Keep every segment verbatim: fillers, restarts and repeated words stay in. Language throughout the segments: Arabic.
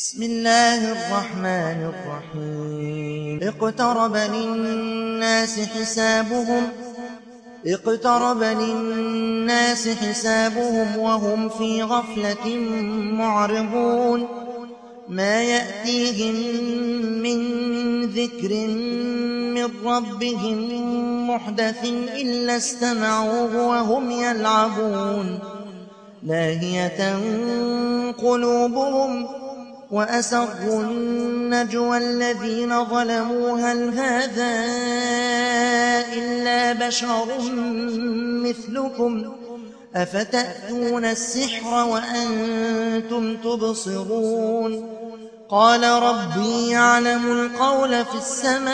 بسم الله الرحمن الرحيم اقترب للناس حسابهم اقترب للناس حسابهم وهم في غفلة معرضون ما يأتيهم من ذكر من ربهم محدث إلا استمعوه وهم يلعبون لاهية قلوبهم وأسروا النجوى الذين ظلموا هل هذا إلا بشر مثلكم أفتأتون السحر وأنتم تبصرون قال ربي يعلم القول في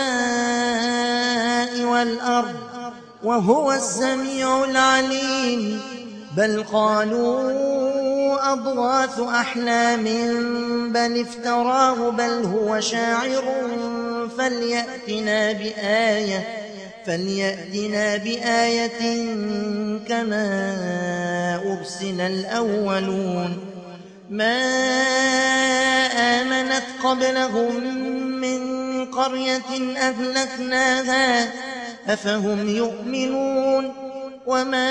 السماء والأرض وهو السميع العليم بل قالوا أضغاث أحلام بل افتراه بل هو شاعر فليأتنا بآية فليأتنا بآية كما أرسل الأولون ما آمنت قبلهم من قرية أهلكناها أفهم يؤمنون وما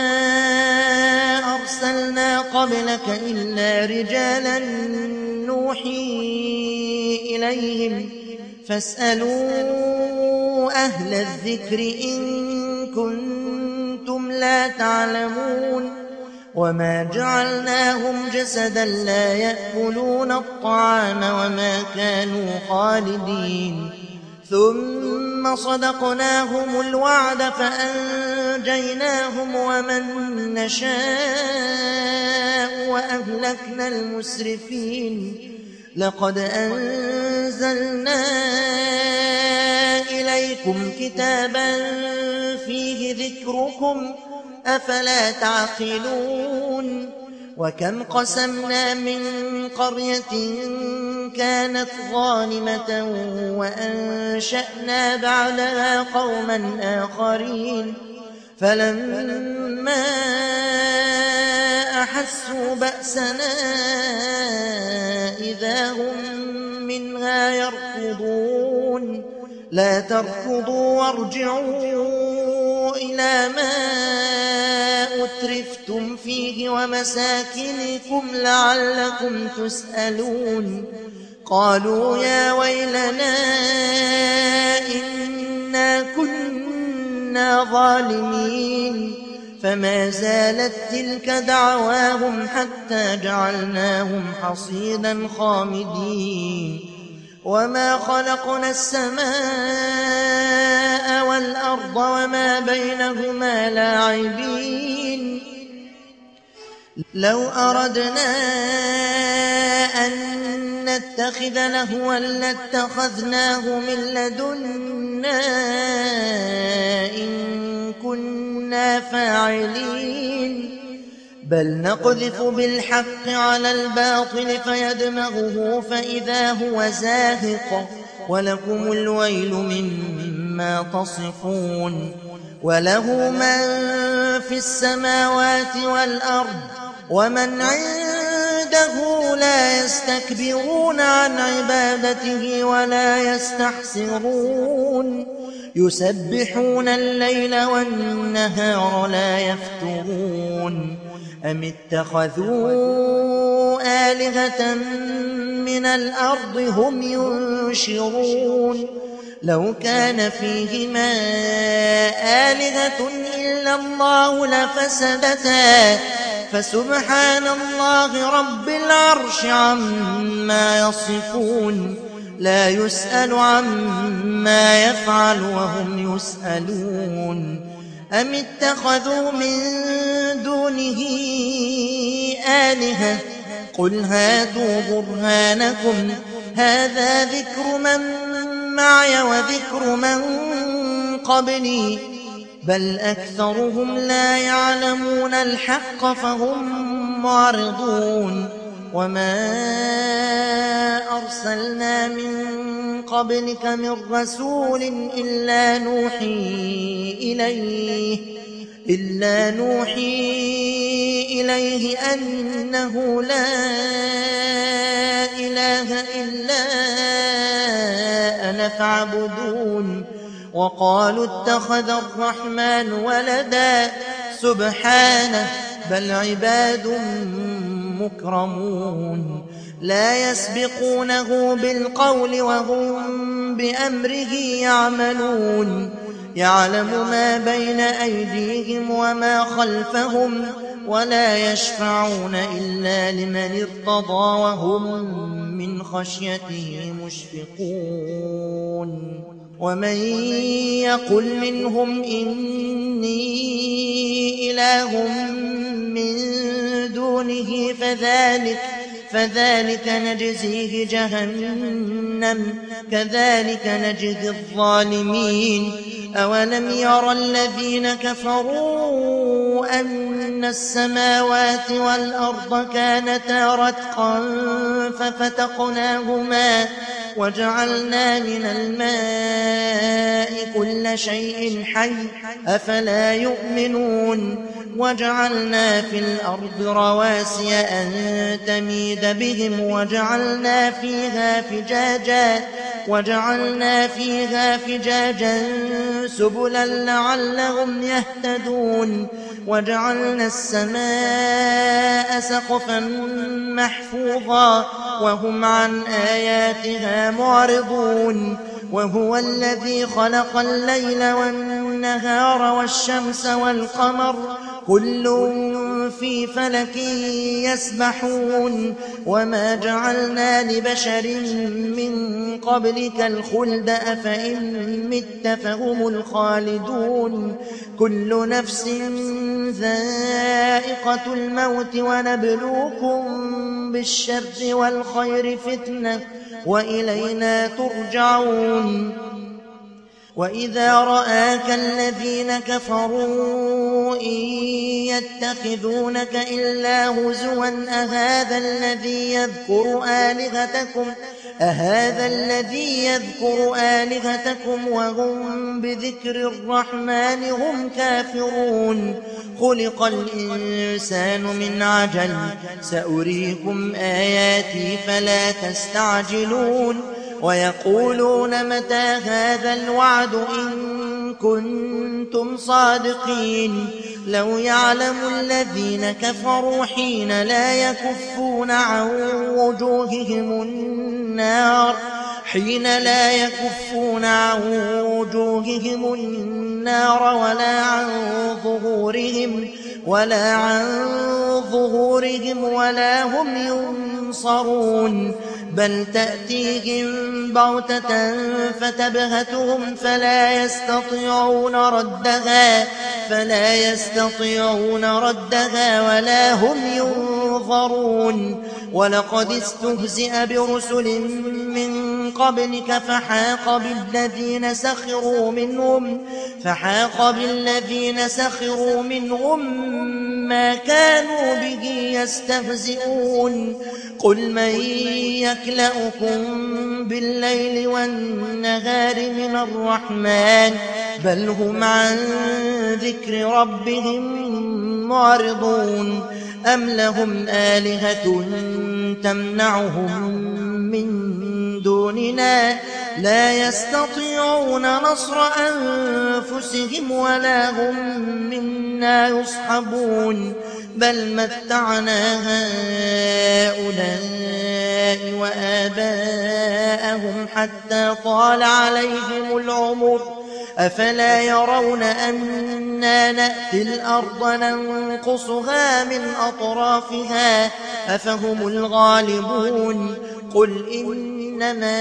أرسلنا قبلك إلا رجالا نوحي إليهم فاسألوا أهل الذكر إن كنتم لا تعلمون وما جعلناهم جسدا لا يأكلون الطعام وما كانوا خالدين ثم صدقناهم الوعد فأنجيناهم ومن نشاء وأهلكنا المسرفين لقد أنزلنا إليكم كتابا فيه ذكركم أفلا تعقلون وكم قسمنا من قرية كانت ظالمة وأنشأنا بعدها قوما آخرين فلما أحسوا بأسنا إذا هم منها يركضون لا تركضوا وارجعوا إلى ما أترفتم فيه ومساكنكم لعلكم تسألون قالوا يا ويلنا إنا كنا ظالمين فما زالت تلك دعواهم حتى جعلناهم حصيدا خامدين وما خلقنا السماء والأرض وما بينهما لاعبين لو أردنا أن نتخذ لهوا لاتخذناه من لدنا إن كنا فاعلين بل نقذف بالحق على الباطل فيدمغه فإذا هو زاهق ولكم الويل مما تصفون وله من في السماوات والأرض ومن عنده لا يستكبرون عن عبادته ولا يستحسرون يسبحون الليل والنهار لا يفترون أم اتخذوا آلهة من الأرض هم ينشرون لو كان فيهما آلهة إلا الله لفسدتا فسبحان الله رب العرش عما يصفون لا يسأل عما يفعل وهم يسألون أم اتخذوا من دونه آلهة قل هاتوا برهانكم هذا ذكر من معي وذكر من قبلي بل أكثرهم لا يعلمون الحق فهم معرضون وما أرسلنا من قبلك من رسول إلا نوحي إليه إلا نوحي إليه أنه لا إله إلا أنا فاعبدون وقالوا اتخذ الرحمن ولدا سبحانه بل عباد مكرمون لا يسبقونه بالقول وهم بأمره يعملون يعلم ما بين أيديهم وما خلفهم ولا يشفعون إلا لمن ارتضى وهم من خشيته مشفقون ومن يقل منهم إني إله من دونه فذلك فذلك نجزيه جهنم كذلك نجزي الظالمين أولم يرى الذين كفروا أن السماوات والأرض كانتا رتقا ففتقناهما وجعلنا من الماء كل شيء حي أفلا يؤمنون وجعلنا في الأرض رواسي أن تميد بهم وجعلنا فيها فجاجا وجعلنا فيها فجاجا سبلا لعلهم يهتدون وجعلنا السماء سقفا محفوظا وهم عن آياتها معرضون وهو الذي خلق الليل والنهار والشمس والقمر كل في فلك يسبحون وما جعلنا لبشر من قبلك الخلد أفإن مت فهم الخالدون كل نفس ذائقة الموت ونبلوكم بالشر والخير فتنة وإلينا ترجعون وإذا رآك الذين كفروا إن يتخذونك إلا هزوا أهذا الذي يذكر آلهتكم أهذا الذي يذكر آلهتكم وهم بذكر الرحمن هم كافرون خلق الإنسان من عجل سأريكم آياتي فلا تستعجلون ويقولون متى هذا الوعد إن كنتم صادقين لو يعلم الذين كفروا حين لا يكفون عن وجوههم النار حين لا يكفون عن وجوههم النار ولا عن ظهورهم ولا عن ظهورهم ولا هم ينصرون بل تأتيهم بغتة فتبهتهم فلا يستطيعون ردها فلا يستطيعون ردها ولا هم ينظرون ولقد استهزئ برسل من قبلك فحاق بالذين سخروا منهم فحاق بالذين سخروا منهم ما كانوا به يستهزئون قل من يكلأكم بالليل والنهار من الرحمن بل هم عن ذكر ربهم معرضون أم لهم آلهة تمنعهم من دوننا لا يستطيعون نصر أنفسهم ولا هم منا يصحبون بل متعنا هؤلاء وآباءهم حتى طال عليهم العمر أفلا يرون أنا نأتي الأرض ننقصها من أطرافها أفهم الغالبون قل إنما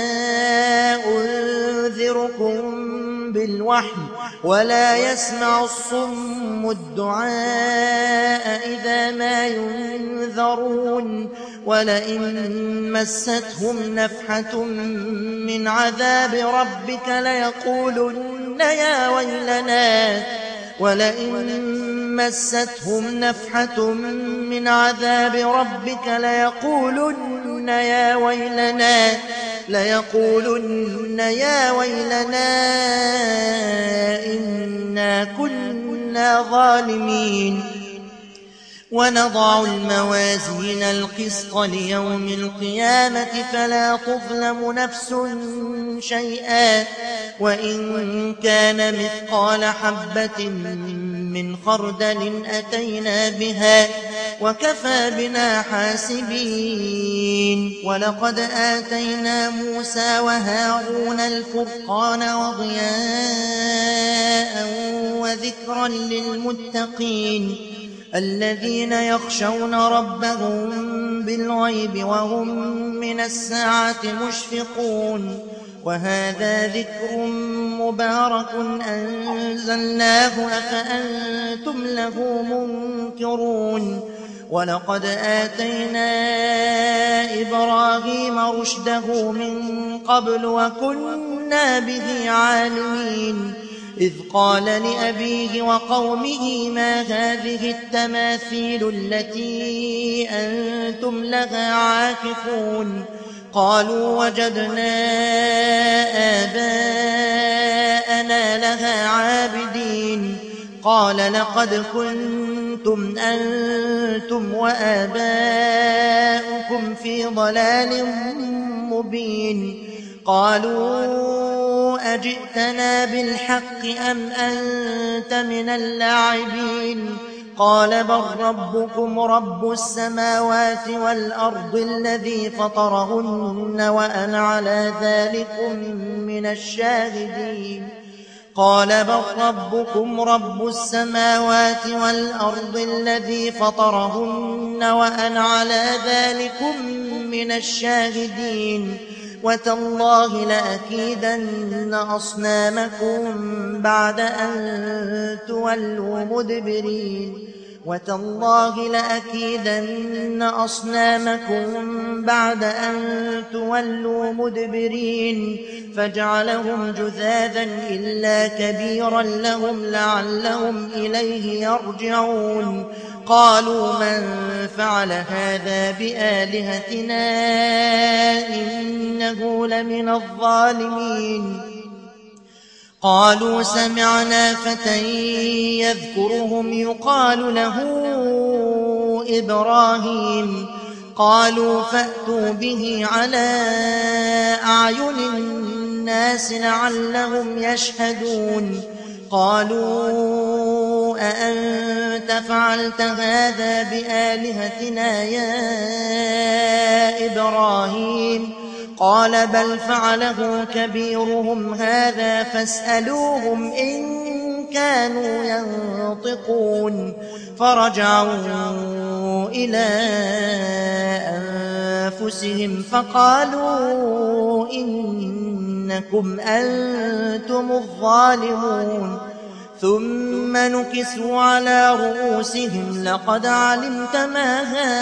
أنذركم بالوحي ولا يسمع الصم الدعاء إذا ما ينذرون ولئن مستهم نفحة من عذاب ربك ليقولن يا ويلنا ولئن مستهم نفحة من عذاب ربك ليقولن يا ويلنا ليقولن يا ويلنا إنا كنا ظالمين ونضع الموازين القسط ليوم القيامة فلا تظلم نفس شيئا وإن كان مثقال حبة من خردل أتينا بها وكفى بنا حاسبين. ولقد آتينا موسى وهارون الفرقان وضياء وذكرا للمتقين الذين يخشون ربهم بالغيب وهم من الساعة مشفقون. وهذا ذكر مبارك أنزلناه أفأنتم له منكرون. ولقد آتينا إبراهيم رشده من قبل وكنا به عالمين إذ قال لأبيه وقومه ما هذه التماثيل التي أنتم لها عاكفون قالوا وجدنا آباءنا لها عابدين قال لقد كنتم أنتم وآباؤكم في ضلال مبين. قالوا أجئتنا بالحق أم أنت من اللاعبين قال بل ربكم رب السماوات والأرض الذي فطرهن وأنا على ذلكم من الشاهدين قال بل ربكم رب السماوات والأرض الذي فطرهن وأنا على ذلكم من الشاهدين وتالله لأكيدن أصنامكم بعد أن تولوا مدبرين وتالله لأكيدن أصنامكم بعد أن تولوا مدبرين فجعلهم جذاذا إلا كبيرا لهم لعلهم إليه يرجعون. قالوا من فعل هذا بآلهتنا إنه لمن الظالمين. قالوا سمعنا فتى يذكرهم يقال له إبراهيم قالوا فأتوا به على أعين الناس لعلهم يشهدون. قالوا أأنت فعلت هذا بآلهتنا يا إبراهيم قال بل فعله كبيرهم هذا فاسألوهم إن كانوا ينطقون. فرجعوا إلى أنفسهم فقالوا إنكم أنتم الظالمون. ثم نكسوا على رؤوسهم لقد علمت ما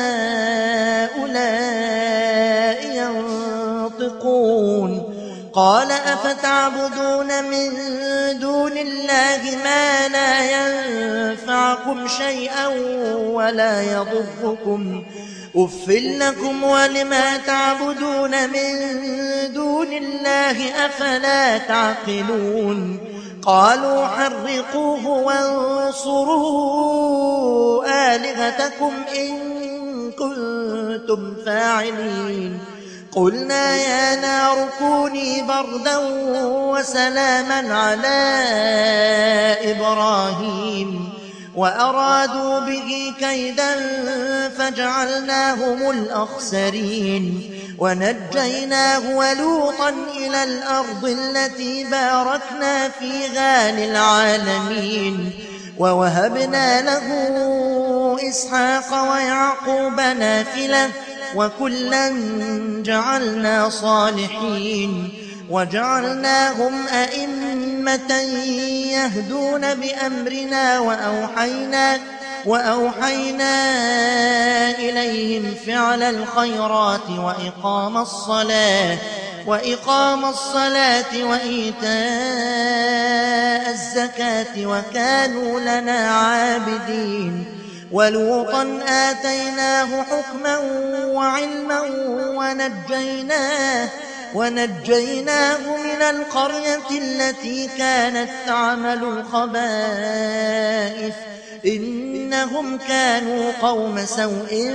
هؤلاء ينطقون. قال أفتعبدون من دون الله ما لا ينفعكم شيئا ولا يضركم أف لكم ولما تعبدون من دون الله أفلا تعقلون. قالوا حرقوه وانصروا آلهتكم إن كنتم فاعلين. قلنا يا نار كوني بردا وسلاما على إبراهيم وأرادوا به كيدا فجعلناهم الأخسرين ونجيناه ولوطا إلى الأرض التي باركنا فيها للعالمين ووهبنا له إسحاق ويعقوب نافلة وكلا جعلنا صالحين وجعلناهم أئمة يهدون بأمرنا وأوحينا وأوحينا إليهم فعل الخيرات وإقام الصلاة وإقام الصلاة وإيتاء الزكاة وكانوا لنا عابدين. ولوطا آتيناه حكما وعلما ونجيناه ونجيناه من القرية التي كانت تعمل الخبائث إن إنهم كانوا قوم سوء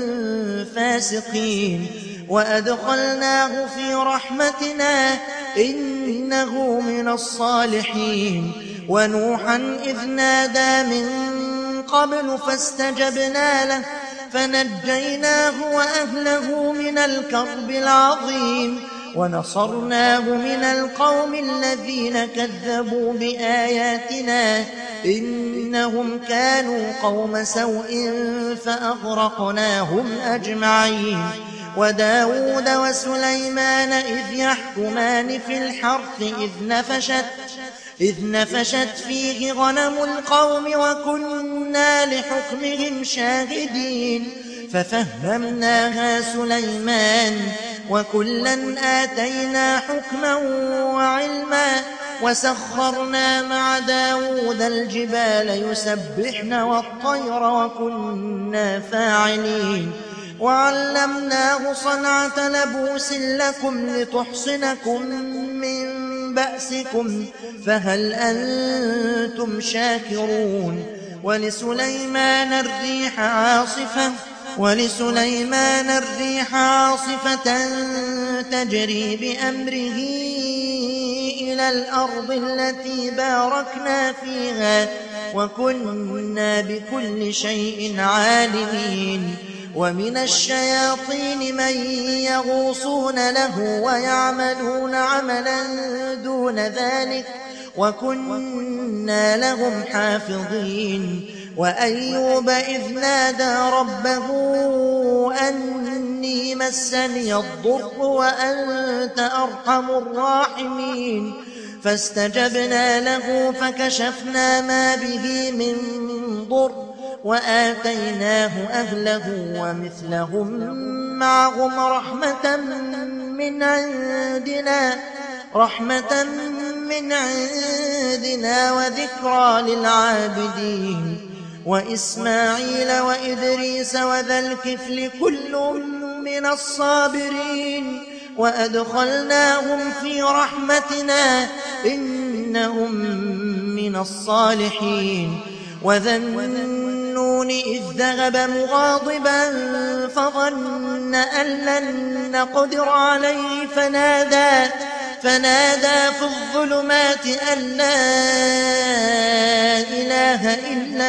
فاسقين وأدخلناه في رحمتنا إنه من الصالحين ونوحا إذ نادى من قبل فاستجبنا له فنجيناه وأهله من الكرب العظيم ونصرناه من القوم الذين كذبوا بآياتنا إنهم كانوا قوم سوء فأغرقناهم أجمعين وداود وسليمان إذ يحكمان في الحرث إذ نفشت إذ نفشت فيه غنم القوم وكنا لحكمهم شاهدين ففهمناها سليمان وكلا آتينا حكما وعلما وسخرنا مع داود الجبال يسبحن والطير وكنا فاعلين وعلمناه صنعة لبوس لكم لتحصنكم من بأسكم فهل أنتم شاكرون ولسليمان الريح عاصفة ولسليمان الريح عاصفة تجري بأمره إلى الأرض التي باركنا فيها وكنا بكل شيء عالمين ومن الشياطين من يغوصون له ويعملون عملا دون ذلك وكنا لهم حافظين وأيوب إذ نادى ربه أني مسني الضر وأنت أرحم الراحمين فاستجبنا له فكشفنا ما به من ضر وآتيناه أهله ومثلهم معهم رحمة من عندنا رحمة من عندنا وذكرى للعابدين وإسماعيل وإدريس وذا الكفل كل من الصابرين وأدخلناهم في رحمتنا إنهم من الصالحين وذا النون إذ ذهب مغاضبا فظن أن لن نقدر عليه فنادى فنادى في الظلمات أن لا إله إلا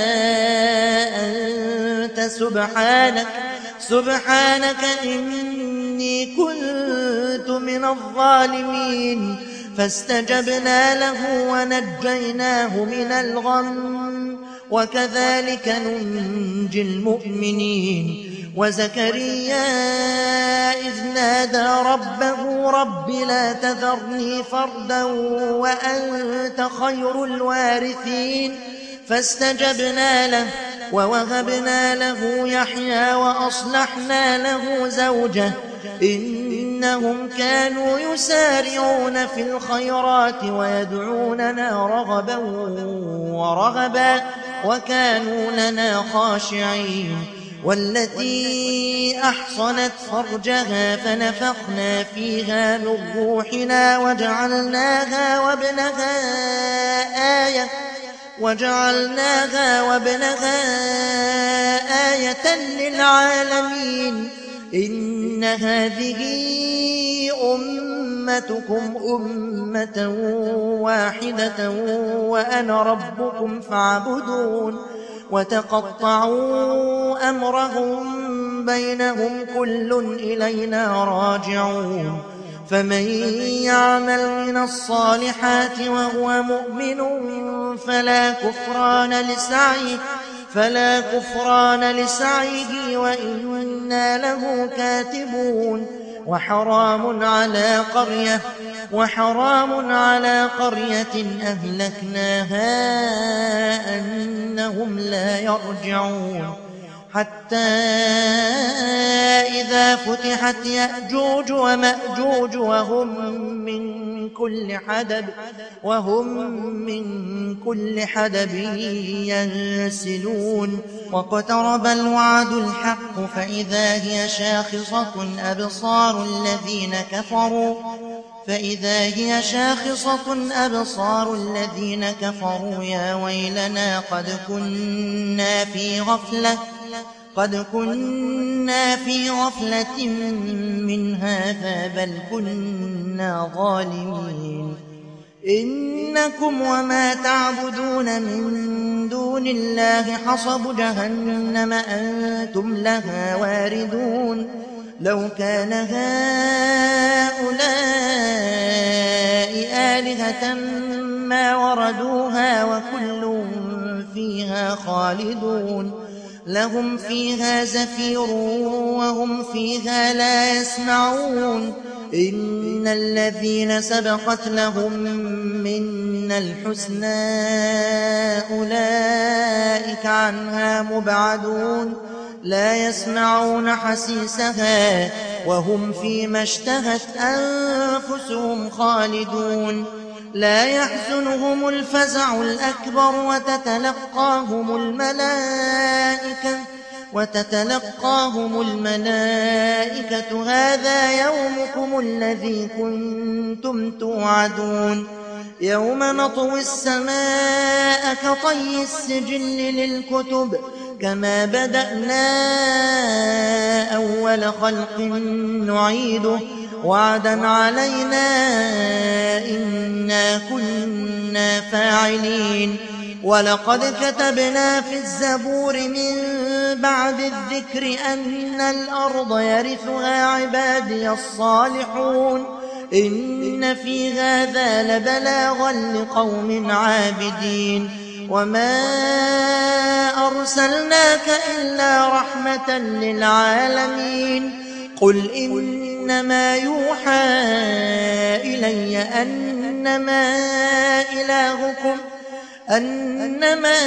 أنت سبحانك سبحانك إني كنت من الظالمين فاستجبنا له ونجيناه من الغم وكذلك ننجي المؤمنين وزكريا إذ نادى ربه رب لا تذرني فردا وأنت خير الوارثين فاستجبنا له ووهبنا له يحيى وأصلحنا له زوجه إنهم كانوا يسارعون في الخيرات ويدعوننا رغبا ورهبا وكانوا لنا خاشعين والتي أحصنت فرجها فنفخنا فيها من روحنا وجعلناها وابنها آية وجعلناها وابنها آية للعالمين إن هذه أمتكم أمة واحدة وأنا ربكم فاعبدون وتقطعوا أمرهم بينهم كل إلينا راجعون فمن يعمل من الصالحات وهو مؤمن فلا كفران لسعيه فلا كفران لسعيه وإنا له كاتبون وحرام على قرية وحرام على قرية أهلكناها أنهم لا يرجعون حتى إذا فتحت يأجوج ومأجوج وهم من كل حدب وهم من كل حدب ينسلون واقترب الوعد الحق فإذا هي شاخصة أبصار الذين كفروا فإذا هي شاخصة أبصار الذين كفروا يا ويلنا قد كنا في غفلة قد كنا في غفلة من هذا بل كنا ظالمين إنكم وما تعبدون من دون الله حصب جهنم أنتم لها واردون لو كان هؤلاء آلهة ما وردوها وكل فيها خالدون لهم فيها زفير وهم فيها لا يسمعون إن الذين سبقت لهم منا الحسنى أولئك عنها مبعدون لا يسمعون حسيسها وهم فيما اشتهت أنفسهم خالدون لا يحزنهم الفزع الأكبر وتتلقاهم الملائكة وتتلقاهم الملائكة هذا يومكم الذي كنتم توعدون يوم نطوي السماء كطي السجل للكتب كما بدأنا أول خلق نعيده وعدا علينا إنا كنا فاعلين ولقد كتبنا في الزبور من بعد الذكر أن الأرض يرثها عبادي الصالحون إن في هذا لبلاغا لقوم عابدين وما أرسلناك إلا رحمة للعالمين قل إنما يوحى إلي أنما إلهكم أنما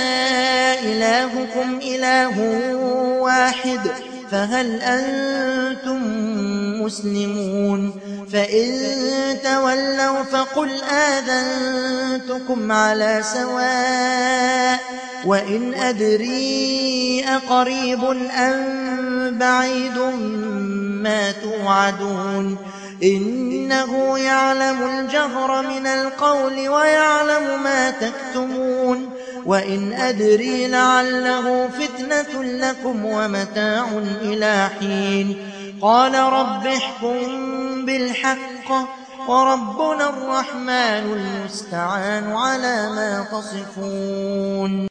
إلهكم إله واحد فهل أنتم مسلمون فإن تولوا فقل آذنتكم على سواء وإن أدري أقريب أم بعيد ما توعدون إنه يعلم الجهر من القول ويعلم ما تكتمون وإن أدري لعله فتنة لكم ومتاع إلى حين قال رب احكم بالحق وربنا الرحمن المستعان على ما تصفون.